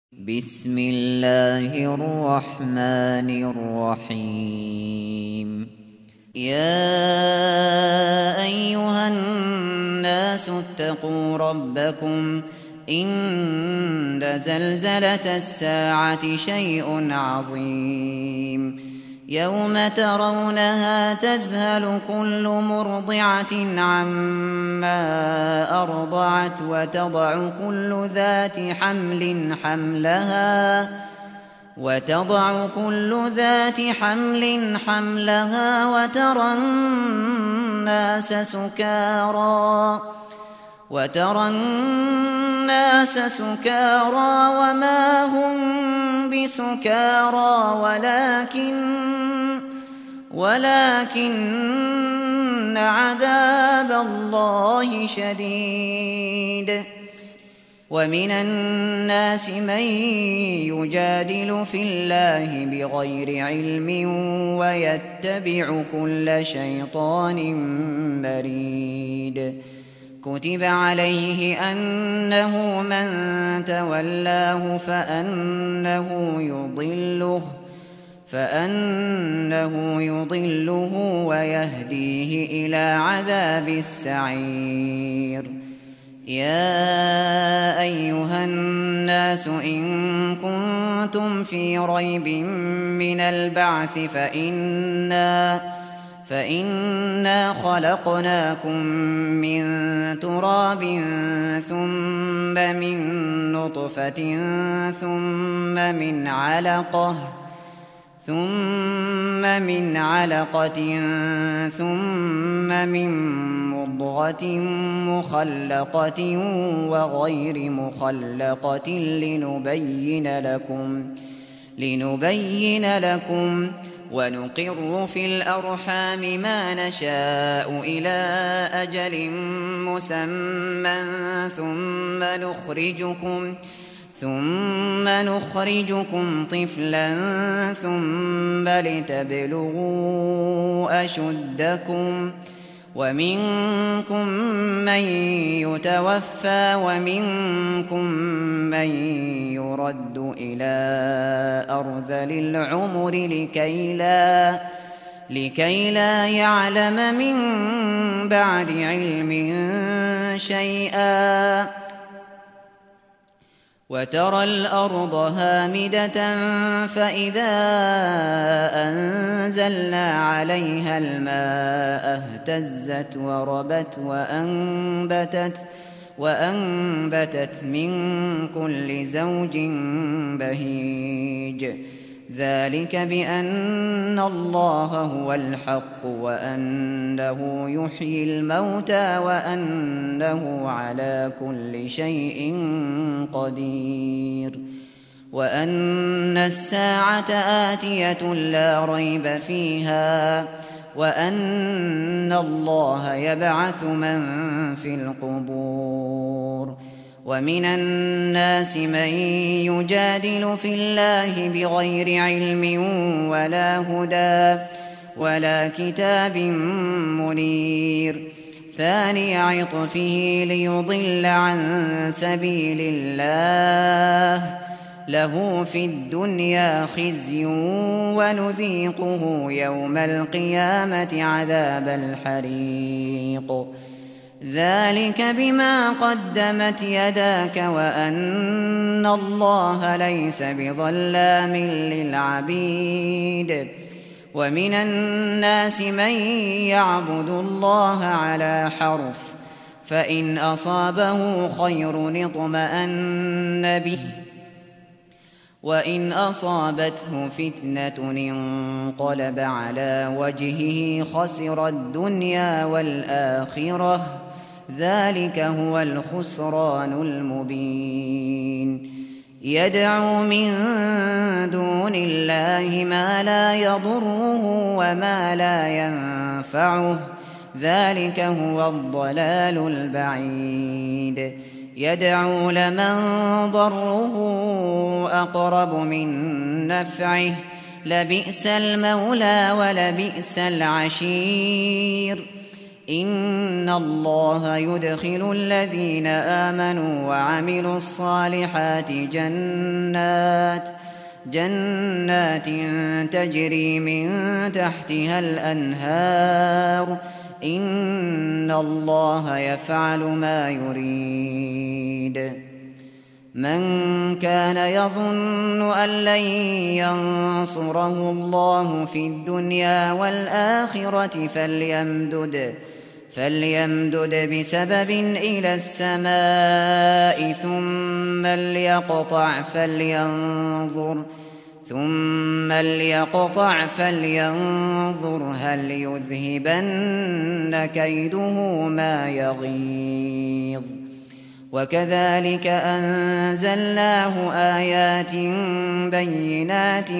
بسم الله الرحمن الرحيم. يا أيها الناس اتقوا ربكم إن زلزلة الساعة شيء عظيم. يوم ترونها تذهل كل مرضعة عما أرضعت وتضع كل ذات حمل حملها وترى الناس سكارى وما هم بسكارى ولكن عذاب الله شديد. ومن الناس من يجادل في الله بغير علم ويتبع كل شيطان مريد. كتب عليه أنه من تولاه فأنه يضله ويهديه إلى عذاب السعير. يا أيها الناس إن كنتم في ريب من البعث فإنا خلقناكم من تراب ثم من نطفة ثم من علقة ثم من مضغة مخلقة وغير مخلقة لنبين لكم ونقر في الأرحام ما نشاء إلى أجل مسمى ثم نخرجكم طفلا ثم لتبلغوا أشدكم ومنكم من يتوفى ومنكم من يرد إلى أرذل العمر لكي لا يعلم من بعد علم شيئا. وترى الأرض هامدة فإذا أنزلنا عليها الماء اهتزت وربت وأنبتت من كل زوج بهيج. ذلك بأن الله هو الحق وأنه يحيي الموتى وأنه على كل شيء قدير. وأن الساعة آتية لا ريب فيها وأن الله يبعث من في القبور. ومن الناس من يجادل في الله بغير علم ولا هدى ولا كتاب منير. ثاني عطفه ليضل عن سبيل الله له في الدنيا خزي ونذيقه يوم القيامة عذاب الحريق. ذلك بما قدمت يداك وأن الله ليس بظلام للعبيد. ومن الناس من يعبد الله على حرف فإن أصابه خير اطمأن به وإن أصابته فتنة انقلب على وجهه خسر الدنيا والآخرة. ذلك هو الخسران المبين. يدعو من دون الله ما لا يضره وما لا ينفعه. ذلك هو الضلال البعيد. يدعو لمن ضره أقرب من نفعه لبئس المولى ولبئس العشير. إن الله يدخل الذين آمنوا وعملوا الصالحات جنات تجري من تحتها الأنهار إن الله يفعل ما يريد. من كان يظن أن لن ينصره الله في الدنيا والآخرة فليمدد بسبب إلى السماء ثم ليقطع فلينظر هل يذهبن كيده ما يغيظ. وكذلك أنزلناه آيات بينات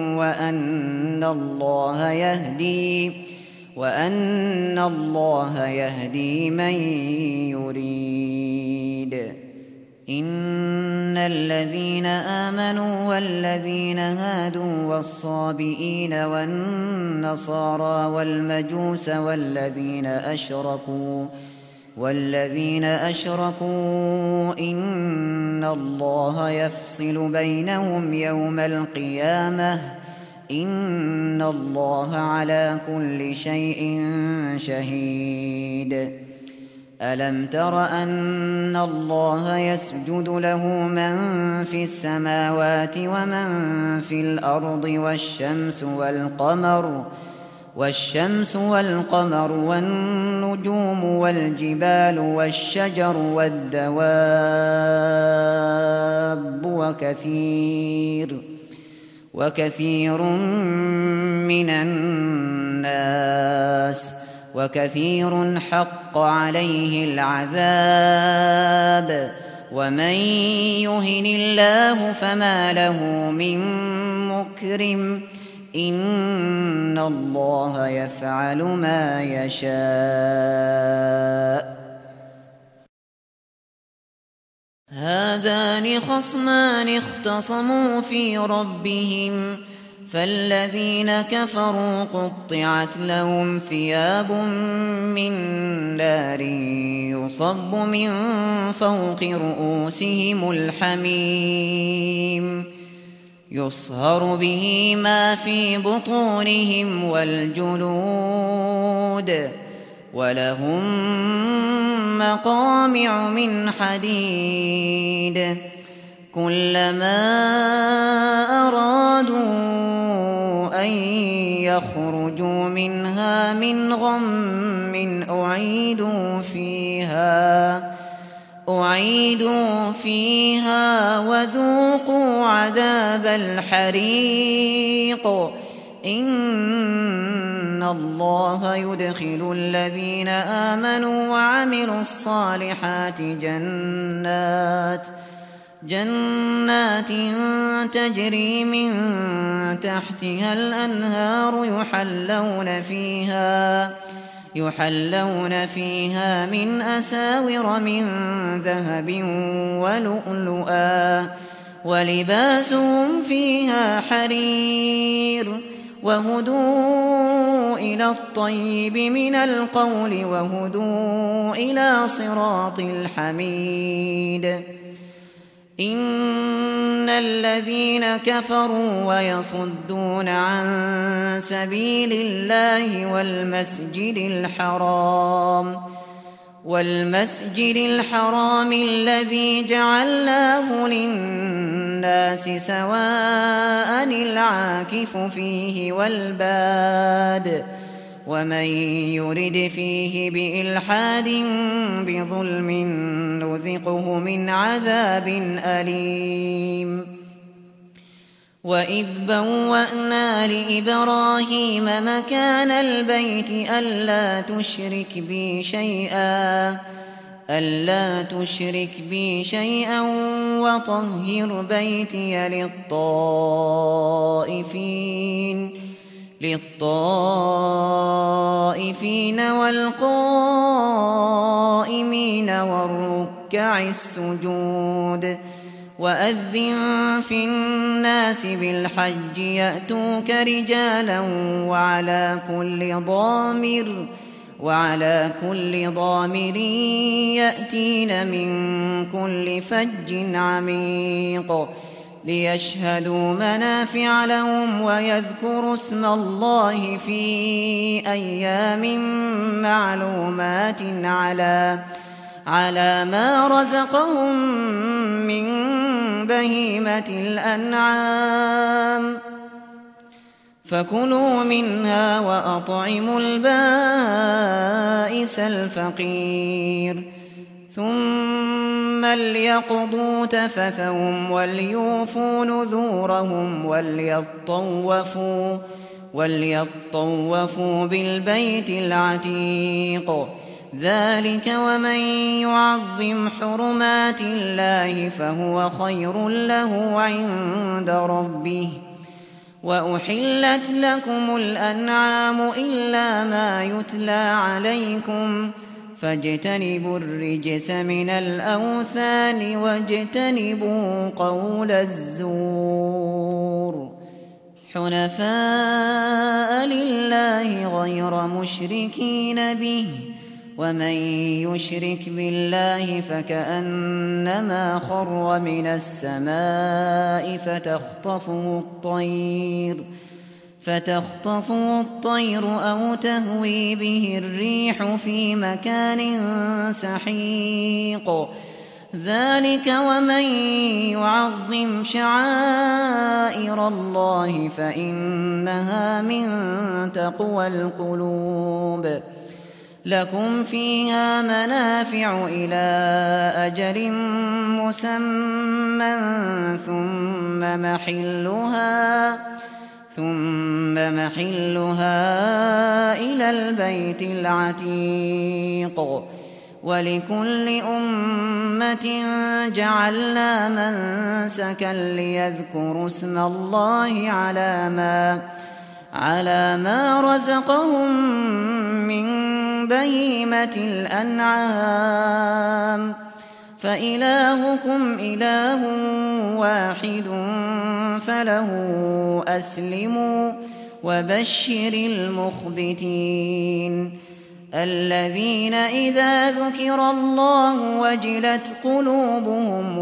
وأن الله يهدي من يريد. إن الذين آمنوا والذين هادوا والصابئين والنصارى والمجوس والذين أشركوا إن الله يفصل بينهم يوم القيامة إن الله على كل شيء شهيد. ألم تر أن الله يسجد له من في السماوات ومن في الأرض والشمس والقمر والنجوم والجبال والشجر والدواب وكثير من الناس وكثير حق عليه العذاب ومن يهن الله فما له من مكرم إن الله يفعل ما يشاء. هذان خصمان اختصموا في ربهم فالذين كفروا قطعت لهم ثياب من نار يصب من فوق رؤوسهم الحميم يصهر به ما في بطونهم والجلود ولهم مقامع من حديد كلما أرادوا أن يخرجوا منها من غم أعيدوا فيها وذوقوا عذاب الحريق إن الله يدخل الذين آمنوا وعملوا الصالحات جنات تجري من تحتها الأنهار يحلون فيها من أساور من ذهب ولؤلؤا ولباسهم فيها حرير وهدوا إلى الطيب من القول وهدوا إلى صراط الحميد. إن الذين كفروا ويصدون عن سبيل الله والمسجد الحرام الذي جعلناه للناس سواء العاكف فيه والباد ومن يرد فيه بإلحاد بظلم نذقه من عذاب أليم. وإذ بوأنا لإبراهيم مكان البيت ألا تشرك بي شيئا وطهر بيتي للطائفين والقائمين والركع السجود. وأذن في الناس بالحج يأتوك رجالا وعلى كل ضامر يأتين من كل فج عميق ليشهدوا منافع لهم ويذكروا اسم الله في أيام معلومات على ما رزقهم من بهيمة الأنعام فكلوا منها وأطعموا البائس الفقير ثم ليقضوا تفثهم وليوفوا نذورهم وليطوفوا بالبيت العتيق ذلك ومن يعظم حرمات الله فهو خير له عند ربه وأحلت لكم الأنعام إلا ما يتلى عليكم فاجتنبوا الرجس من الأوثان واجتنبوا قول الزور حنفاء لله غير مشركين به ومن يشرك بالله فكأنما خر من السماء فتخطفه الطير أو تهوي به الريح في مكان سحيق ذلك ومن يعظم شعائر الله فإنها من تقوى القلوب لكم فيها منافع إلى أجل مسمى ثم محلها إلى البيت العتيق ولكل أمة جعلنا منسكا ليذكروا اسم الله على ما رزقهم من بهيمة الأنعام فإلهكم إله واحد فله أسلموا وبشر المخبتين الذين إذا ذكر الله وجلت قلوبهم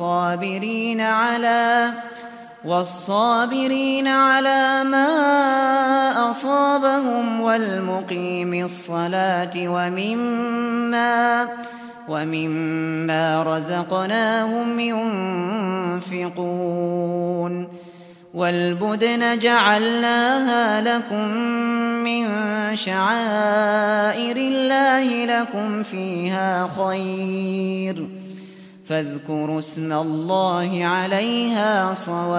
والصابرين على ما أصابهم والمقيم الصلاة ومما رزقناهم ينفقون والبدن جعلناها لكم من شعائر الله لكم فيها خير فاذكروا اسم الله عليها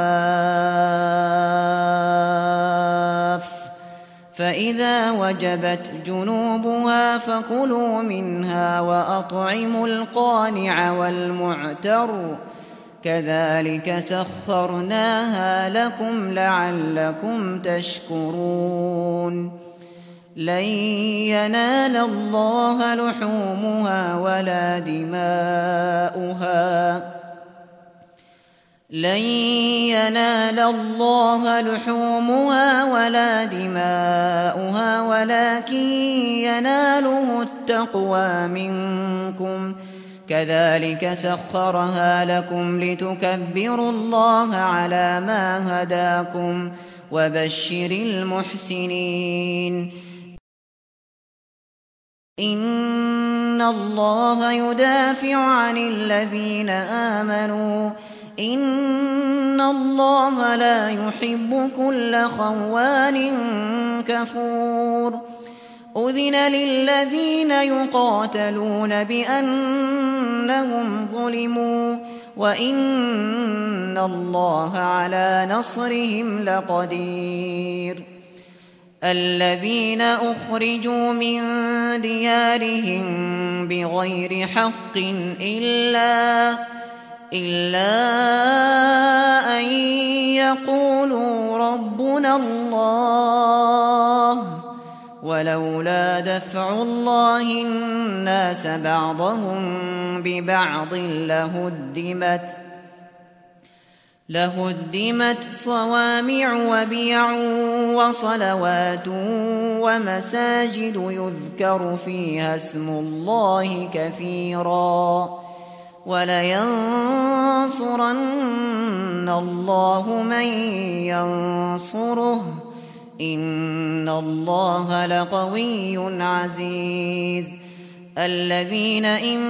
صواف فإذا وجبت جنوبها فكلوا منها وأطعموا القانع والمعتر كذلك سخرناها لكم لعلكم تشكرون لن ينال الله لحومها ولا دماؤها ولكن يناله التقوى منكم كذلك سخرها لكم لتكبروا الله على ما هداكم وبشر المحسنين إن الله يدافع عن الذين آمنوا إن الله لا يحب كل خوان كفور أذن للذين يقاتلون بأنهم ظلموا وإن الله على نصرهم لقدير الذين أخرجوا من ديارهم بغير حق إلا أن يقولوا ربنا الله ولولا دفع الله الناس بعضهم ببعض لهدمت صوامع وبيع وصلوات ومساجد يذكر فيها اسم الله كثيرا ولينصرن الله من ينصره إن الله لقوي عزيز الذين إن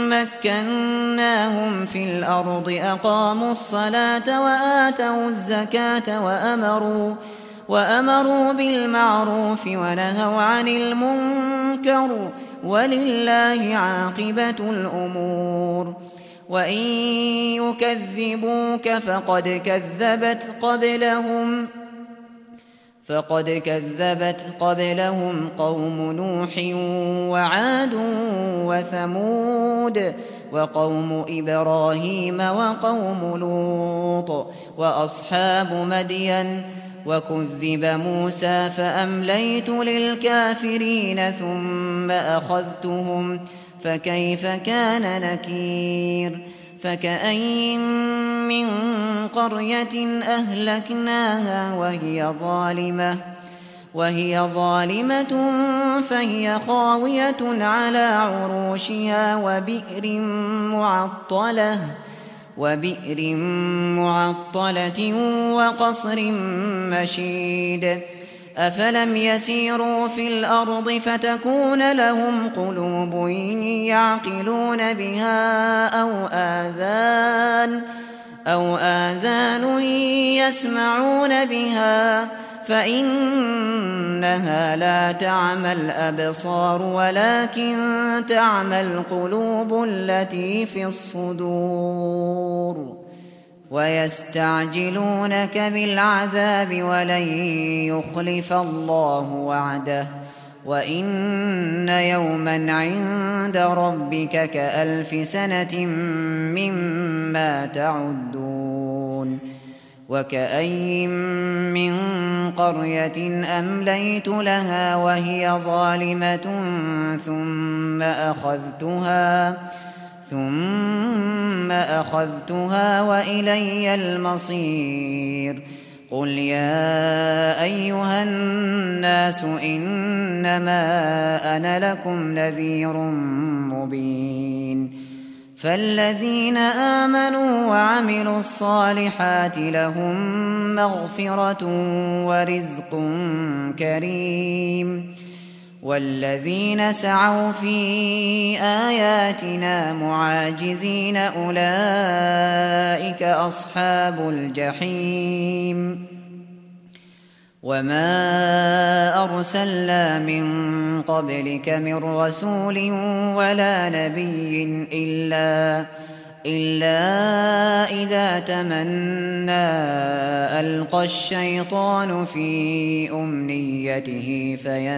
مكناهم في الأرض أقاموا الصلاة وآتوا الزكاة وأمروا بالمعروف ونهوا عن المنكر ولله عاقبة الأمور وإن يكذبوك فقد كذبت قبلهم قوم نوح وعاد وثمود وقوم إبراهيم وقوم لوط وأصحاب مدين وكذب موسى فأمليت للكافرين ثم أخذتهم فكيف كان نكير فكأين من قرية أهلكناها وهي ظالمة فهي خاوية على عروشها وبئر معطلة وقصر مشيد أفلم يسيروا في الأرض فتكون لهم قلوب يعقلون بها أو آذان يسمعون بها فإنها لا تعمى الأبصار ولكن تعمى القلوب التي في الصدور ويستعجلونك بالعذاب ولن يخلف الله وعده وإن يوما عند ربك كألف سنة مما تعدون وكأين من قرية أمليت لها وهي ظالمة ثم أخذتها وإلي المصير قل يا أيها الناس إنما أنا لكم نذير مبين فالذين آمنوا وعملوا الصالحات لهم مغفرة ورزق كريم والذين سعوا في آياتنا معاجزين أولئك أصحاب الجحيم وما أرسلنا من قبلك من رسول ولا نبي إلا إذا تمنى ألقى الشيطان في أمنيته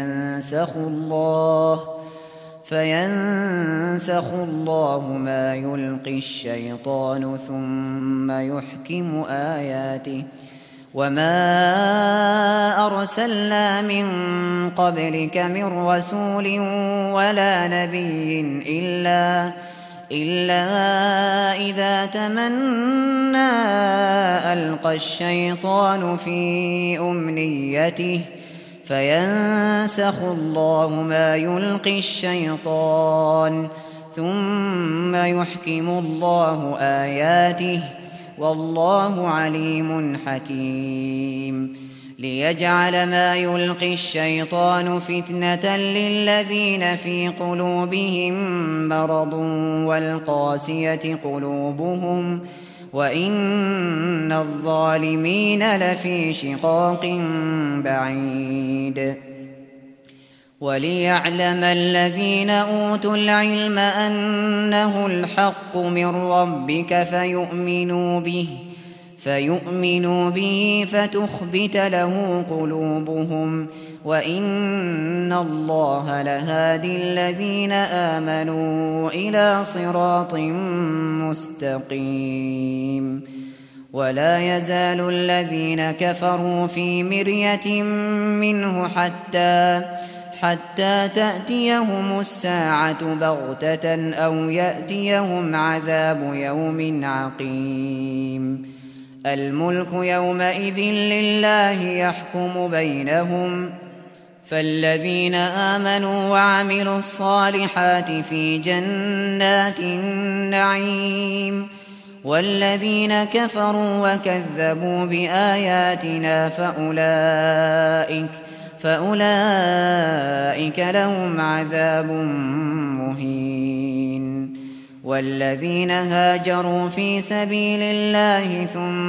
فينسخ الله ما يلقي الشيطان ثم يحكم آياته وما أرسلنا من قبلك من رسول ولا نبي إلا إذا تمنى ألقى الشيطان في أمنيته فينسخ الله ما يلقي الشيطان ثم يحكم الله آياته والله عليم حكيم ليجعل ما يلقي الشيطان فتنة للذين في قلوبهم مرض والقاسية قلوبهم وإن الظالمين لفي شقاق بعيد وليعلم الذين أوتوا العلم أنه الحق من ربك فيؤمنوا به فتخبت له قلوبهم وإن الله لهادي الذين آمنوا إلى صراط مستقيم ولا يزال الذين كفروا في مرية منه حتى تأتيهم الساعة بغتة أو يأتيهم عذاب يوم عقيم الملك يومئذ لله يحكم بينهم فالذين آمنوا وعملوا الصالحات في جنات النعيم والذين كفروا وكذبوا بآياتنا فأولئك لهم عذاب مهين والذين هاجروا في سبيل الله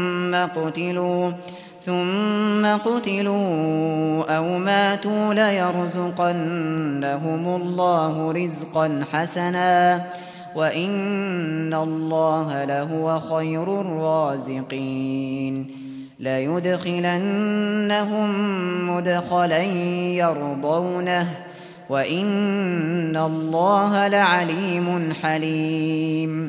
ثم قتلوا أو ماتوا ليرزقنهم الله رزقا حسنا وإن الله لهو خير الرازقين ليدخلنهم مدخلا يرضونه وإن الله لعليم حليم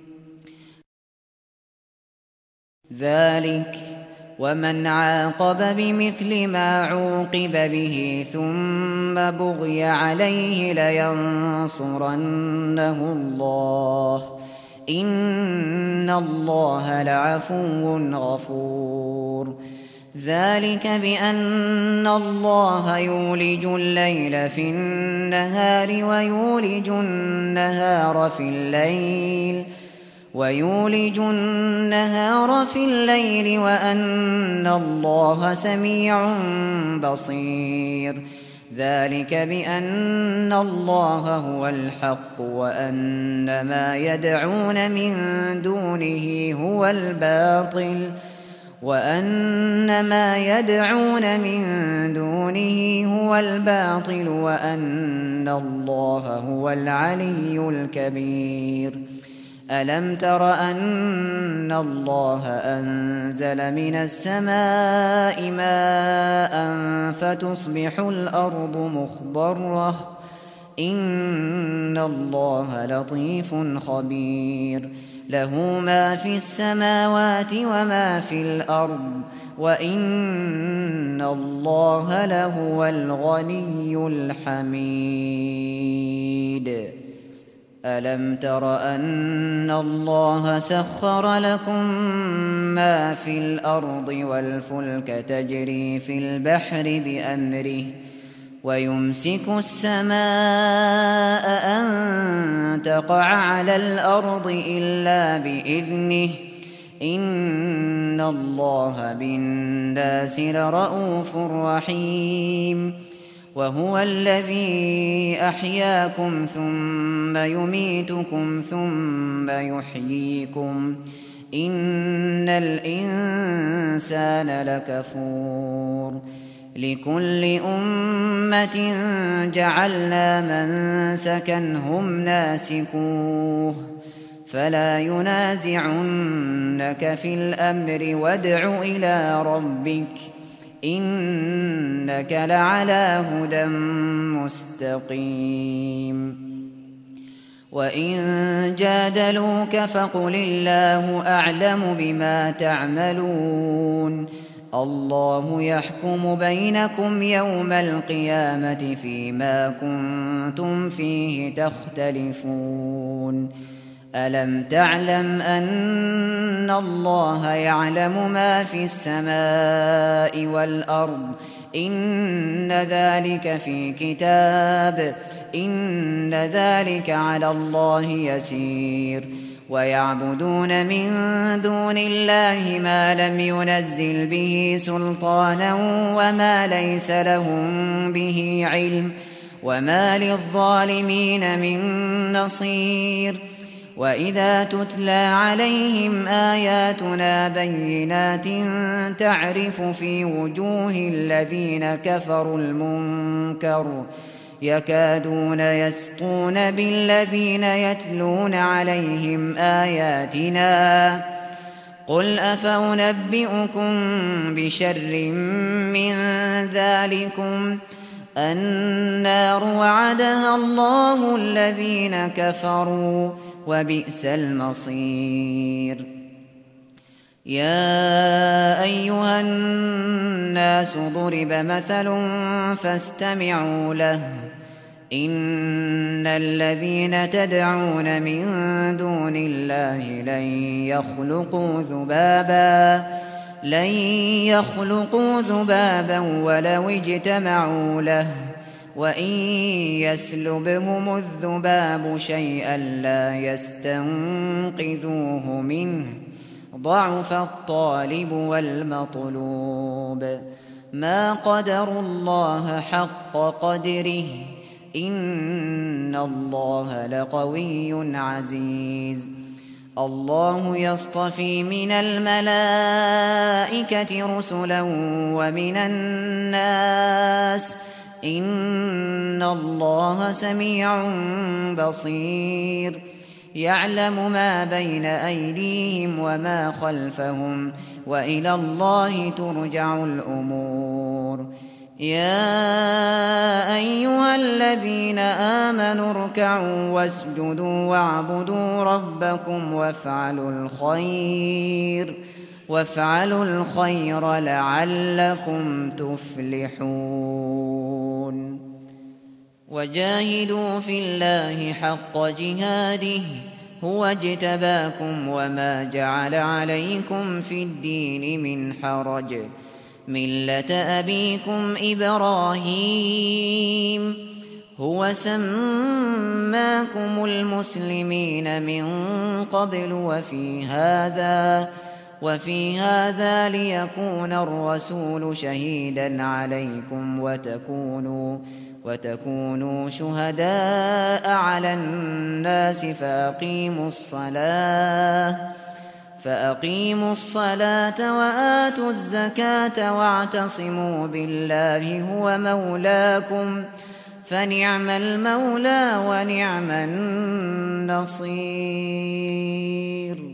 ذلك ومن عاقب بمثل ما عوقب به ثم بغي عليه لينصرنه الله إن الله لعفو غفور ذلك بأن الله يولج الليل في النهار ويولج النهار في الليل وأن الله سميع بصير ذلك بأن الله هو الحق وأن ما يدعون من دونه هو الباطل وأن الله هو العلي الكبير ألم تر أن الله أنزل من السماء ماء فتصبح الأرض مخضرة إن الله لطيف خبير له ما في السماوات وما في الأرض وإن الله لهو الغني الحميد ألم تر أن الله سخر لكم ما في الأرض والفلك تجري في البحر بأمره ويمسك السماء أن تقع على الأرض إلا بإذنه إن الله بالناس لرءوف رحيم وهو الذي أحياكم ثم يميتكم ثم يحييكم إن الإنسان لكفور لكل أمة جعلنا منسكا هم ناسكوه فلا ينازعنك في الأمر وادع إلى ربك إنك لعلى هدى مستقيم وإن جادلوك فقل الله أعلم بما تعملون الله يحكم بينكم يوم القيامة فيما كنتم فيه تختلفون ألم تعلم أن الله يعلم ما في السماء والأرض إن ذلك في كتاب إن ذلك على الله يسير ويعبدون من دون الله ما لم ينزل به سلطانا وما ليس لهم به علم وما للظالمين من نصير وإذا تتلى عليهم آياتنا بينات تعرف في وجوه الذين كفروا المنكر يكادون يسطون بالذين يتلون عليهم آياتنا قل أفأنبئكم بشر من ذلكم النار وعدها الله الذين كفروا وبئس المصير يا أيها الناس ضرب مثل فاستمعوا له إن الذين تدعون من دون الله لن يخلقوا ذبابا ولو اجتمعوا له وإن يسلبهم الذباب شيئا لا يستنقذوه منه ضعف الطالب والمطلوب ما قدروا الله حق قدره إن الله لقوي عزيز الله يصطفي من الملائكة رسلا ومن الناس إن الله سميع بصير يعلم ما بين أيديهم وما خلفهم وإلى الله ترجع الأمور يا أيها الذين آمنوا اركعوا واسجدوا واعبدوا ربكم وافعلوا الخير لعلكم تفلحون وجاهدوا في الله حق جهاده هو اجتباكم وما جعل عليكم في الدين من حرج ملة أبيكم إبراهيم هو سماكم المسلمين من قبل وفي هذا ليكون الرسول شهيدا عليكم وتكونوا شهداء على الناس فأقيموا الصلاة وآتوا الزكاة واعتصموا بالله هو مولاكم فنعم المولى ونعم النصير